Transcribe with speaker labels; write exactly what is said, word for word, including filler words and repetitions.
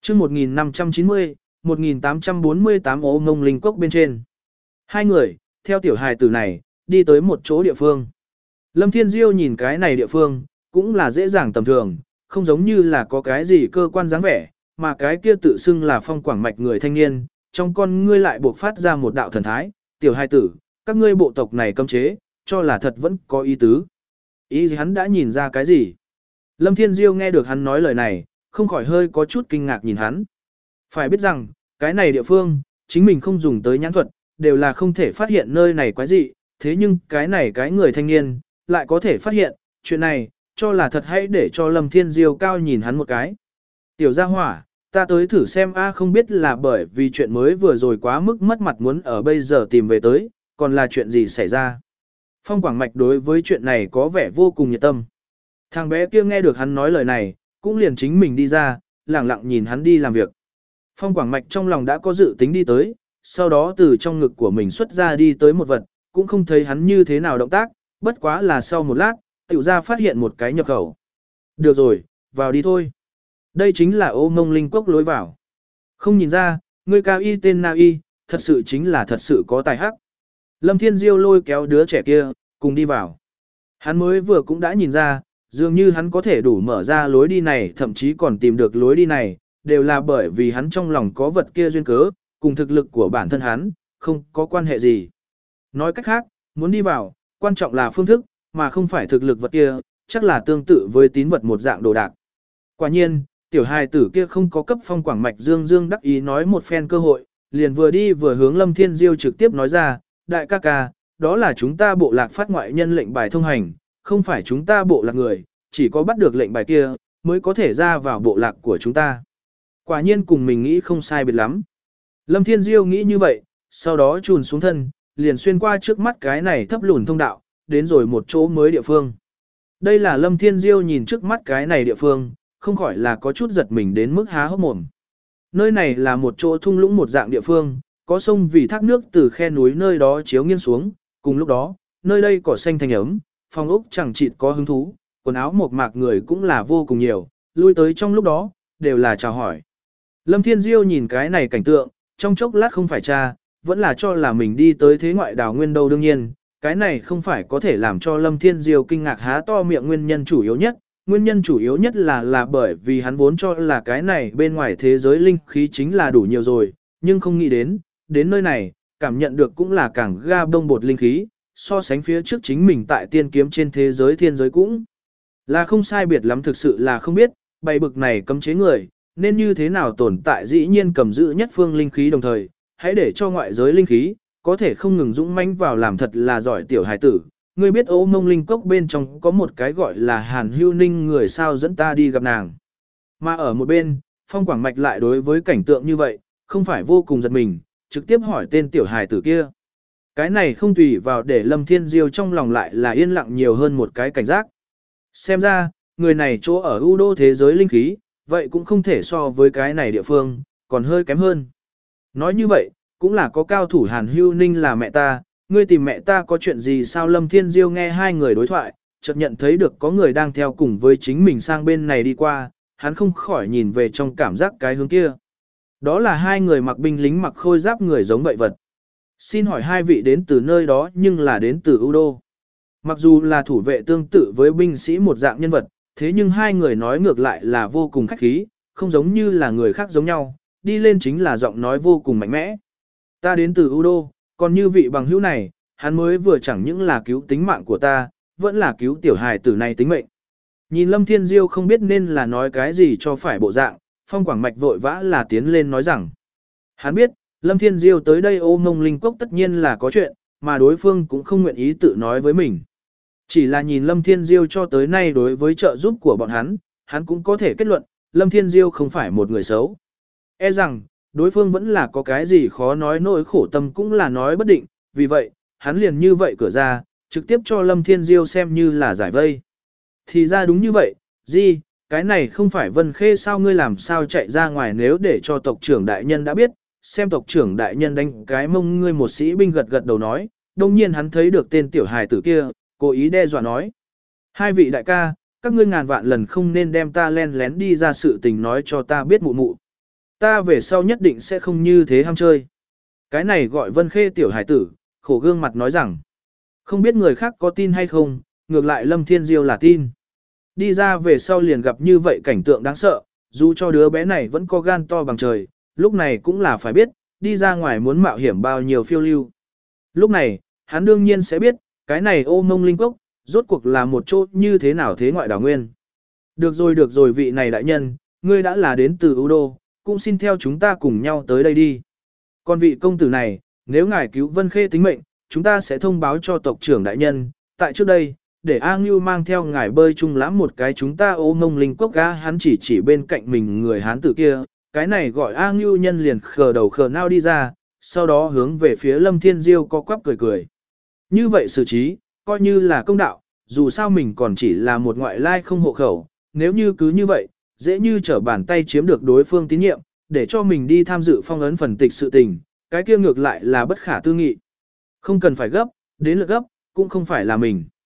Speaker 1: chương một nghìn năm trăm chín mươi, một nghìn tám trăm bốn mươi tám Ô Ngông Linh Cốc bên trên. Hai người, theo tiểu hài tử này, đi tới một chỗ địa phương. Lâm Thiên Diêu nhìn cái này địa phương, cũng là dễ dàng tầm thường, không giống như là có cái gì cơ quan dáng vẻ, mà cái kia tự xưng là Phong Quảng Mạch người thanh niên, trong con ngươi lại buộc phát ra một đạo thần thái, tiểu hài tử, các ngươi bộ tộc này cấm chế, cho là thật vẫn có ý tứ. Ý gì hắn đã nhìn ra cái gì? Lâm Thiên Diêu nghe được hắn nói lời này, không khỏi hơi có chút kinh ngạc nhìn hắn. Phải biết rằng, cái này địa phương, chính mình không dùng tới nhãn thuật, đều là không thể phát hiện nơi này quái gì, thế nhưng cái này cái người thanh niên, lại có thể phát hiện, chuyện này, cho là thật hãy để cho Lâm Thiên Diêu cao nhìn hắn một cái. Tiểu gia hỏa, ta tới thử xem a không biết là bởi vì chuyện mới vừa rồi quá mức mất mặt muốn ở bây giờ tìm về tới, còn là chuyện gì xảy ra. Phong Quảng Mạch đối với chuyện này có vẻ vô cùng nhiệt tâm. Thằng bé kia nghe được hắn nói lời này, cũng liền chính mình đi ra, lặng lặng nhìn hắn đi làm việc. Phong Quảng Mạch trong lòng đã có dự tính đi tới, sau đó từ trong ngực của mình xuất ra đi tới một vật, cũng không thấy hắn như thế nào động tác, bất quá là sau một lát, tiểu ra phát hiện một cái nhập khẩu. Được rồi, vào đi thôi. Đây chính là Ô Ngông Linh Cốc lối vào. Không nhìn ra, người cao y tên Na Y, thật sự chính là thật sự có tài hắc. Lâm Thiên Diêu lôi kéo đứa trẻ kia, cùng đi vào. Hắn mới vừa cũng đã nhìn ra, dường như hắn có thể đủ mở ra lối đi này, thậm chí còn tìm được lối đi này, đều là bởi vì hắn trong lòng có vật kia duyên cớ, cùng thực lực của bản thân hắn, không có quan hệ gì. Nói cách khác, muốn đi vào, quan trọng là phương thức, mà không phải thực lực vật kia, chắc là tương tự với tín vật một dạng đồ đạc. Quả nhiên, tiểu hài tử kia không có cấp Phong Quảng Mạch dương dương đắc ý nói một phen cơ hội, liền vừa đi vừa hướng Lâm Thiên Diêu trực tiếp nói ra, đại ca ca, đó là chúng ta bộ lạc phát ngoại nhân lệnh bài thông hành, không phải chúng ta bộ lạc người, chỉ có bắt được lệnh bài kia, mới có thể ra vào bộ lạc của chúng ta. Quả nhiên cùng mình nghĩ không sai biệt lắm. Lâm Thiên Diêu nghĩ như vậy, sau đó chùn xuống thân, liền xuyên qua trước mắt cái này thấp lùn thông đạo, đến rồi một chỗ mới địa phương. Đây là Lâm Thiên Diêu nhìn trước mắt cái này địa phương, không khỏi là có chút giật mình đến mức há hốc mồm. Nơi này là một chỗ thung lũng một dạng địa phương, có sông vì thác nước từ khe núi nơi đó chiếu nghiêng xuống, cùng lúc đó, nơi đây cỏ xanh thanh ấm, phòng ốc chẳng chịt có hứng thú, quần áo mộc mạc người cũng là vô cùng nhiều, lui tới trong lúc đó, đều là chào hỏi. Lâm Thiên Diêu nhìn cái này cảnh tượng, trong chốc lát không phải cha, vẫn là cho là mình đi tới thế ngoại đảo nguyên đâu đương nhiên, cái này không phải có thể làm cho Lâm Thiên Diêu kinh ngạc há to miệng nguyên nhân chủ yếu nhất, nguyên nhân chủ yếu nhất là là bởi vì hắn vốn cho là cái này bên ngoài thế giới linh khí chính là đủ nhiều rồi, nhưng không nghĩ đến, đến nơi này, cảm nhận được cũng là càng ga bông bột linh khí, so sánh phía trước chính mình tại tiên kiếm trên thế giới thiên giới cũng là không sai biệt lắm thực sự là không biết, bày bực này cấm chế người, nên như thế nào tồn tại dĩ nhiên cầm giữ nhất phương linh khí đồng thời, hãy để cho ngoại giới linh khí, có thể không ngừng dũng mãnh vào làm thật là giỏi tiểu hài tử. Ngươi biết Ô Ngông Linh Cốc bên trong có một cái gọi là Hàn Hưu Ninh người sao dẫn ta đi gặp nàng. Mà ở một bên, Phong Quảng Mạch lại đối với cảnh tượng như vậy, không phải vô cùng giật mình, trực tiếp hỏi tên tiểu hài tử kia. Cái này không tùy vào để Lâm Thiên Diêu trong lòng lại là yên lặng nhiều hơn một cái cảnh giác. Xem ra, người này chỗ ở ưu đô thế giới linh khí, vậy cũng không thể so với cái này địa phương, còn hơi kém hơn. Nói như vậy, cũng là có cao thủ Hàn Hưu Ninh là mẹ ta, ngươi tìm mẹ ta có chuyện gì sao? Lâm Thiên Diêu nghe hai người đối thoại, chợt nhận thấy được có người đang theo cùng với chính mình sang bên này đi qua, hắn không khỏi nhìn về trong cảm giác cái hướng kia. Đó là hai người mặc binh lính mặc khôi giáp người giống vậy vật. Xin hỏi hai vị đến từ nơi đó nhưng là đến từ ưu đô. Mặc dù là thủ vệ tương tự với binh sĩ một dạng nhân vật, thế nhưng hai người nói ngược lại là vô cùng khách khí, không giống như là người khác giống nhau, đi lên chính là giọng nói vô cùng mạnh mẽ. Ta đến từ ưu đô, còn như vị bằng hữu này, hắn mới vừa chẳng những là cứu tính mạng của ta, vẫn là cứu tiểu hài tử này tính mệnh. Nhìn Lâm Thiên Diêu không biết nên là nói cái gì cho phải bộ dạng, Phong Quảng Mạch vội vã là tiến lên nói rằng. Hắn biết, Lâm Thiên Diêu tới đây Ô Ngông Linh Cốc tất nhiên là có chuyện, mà đối phương cũng không nguyện ý tự nói với mình. Chỉ là nhìn Lâm Thiên Diêu cho tới nay đối với trợ giúp của bọn hắn, hắn cũng có thể kết luận, Lâm Thiên Diêu không phải một người xấu. E rằng, đối phương vẫn là có cái gì khó nói nỗi khổ tâm cũng là nói bất định, vì vậy, hắn liền như vậy cửa ra, trực tiếp cho Lâm Thiên Diêu xem như là giải vây. Thì ra đúng như vậy, gì, cái này không phải Vân Khê sao ngươi làm sao chạy ra ngoài nếu để cho tộc trưởng đại nhân đã biết, xem tộc trưởng đại nhân đánh cái mông ngươi một sĩ binh gật gật đầu nói, đồng nhiên hắn thấy được tên tiểu hài tử kia, cố ý đe dọa nói. Hai vị đại ca, các ngươi ngàn vạn lần không nên đem ta len lén đi ra sự tình nói cho ta biết mụ mụ. Ta về sau nhất định sẽ không như thế ham chơi. Cái này gọi Vân Khê tiểu hải tử, khổ gương mặt nói rằng, không biết người khác có tin hay không, ngược lại Lâm Thiên Diêu là tin. Đi ra về sau liền gặp như vậy cảnh tượng đáng sợ, dù cho đứa bé này vẫn có gan to bằng trời, lúc này cũng là phải biết, đi ra ngoài muốn mạo hiểm bao nhiêu phiêu lưu. Lúc này, hắn đương nhiên sẽ biết, cái này ô mông linh cốc, rốt cuộc là một chỗ như thế nào thế ngoại đảo nguyên. Được rồi được rồi vị này đại nhân, ngươi đã là đến từ ưu đô, cũng xin theo chúng ta cùng nhau tới đây đi. Còn vị công tử này, nếu ngài cứu Vân Khê tính mệnh, chúng ta sẽ thông báo cho tộc trưởng đại nhân, tại trước đây, để A Ngưu mang theo ngài bơi chung lãm một cái chúng ta ô mông linh cốc ga hắn chỉ chỉ bên cạnh mình người hán tử kia, cái này gọi A Ngưu nhân liền khờ đầu khờ nao đi ra, sau đó hướng về phía Lâm Thiên Diêu co quắp cười cười. Như vậy xử trí, coi như là công đạo, dù sao mình còn chỉ là một ngoại lai không hộ khẩu, nếu như cứ như vậy, dễ như trở bàn tay chiếm được đối phương tín nhiệm, để cho mình đi tham dự phong ấn phần tịch sự tình, cái kia ngược lại là bất khả tư nghị. Không cần phải gấp, đến lượt gấp, cũng không phải là mình.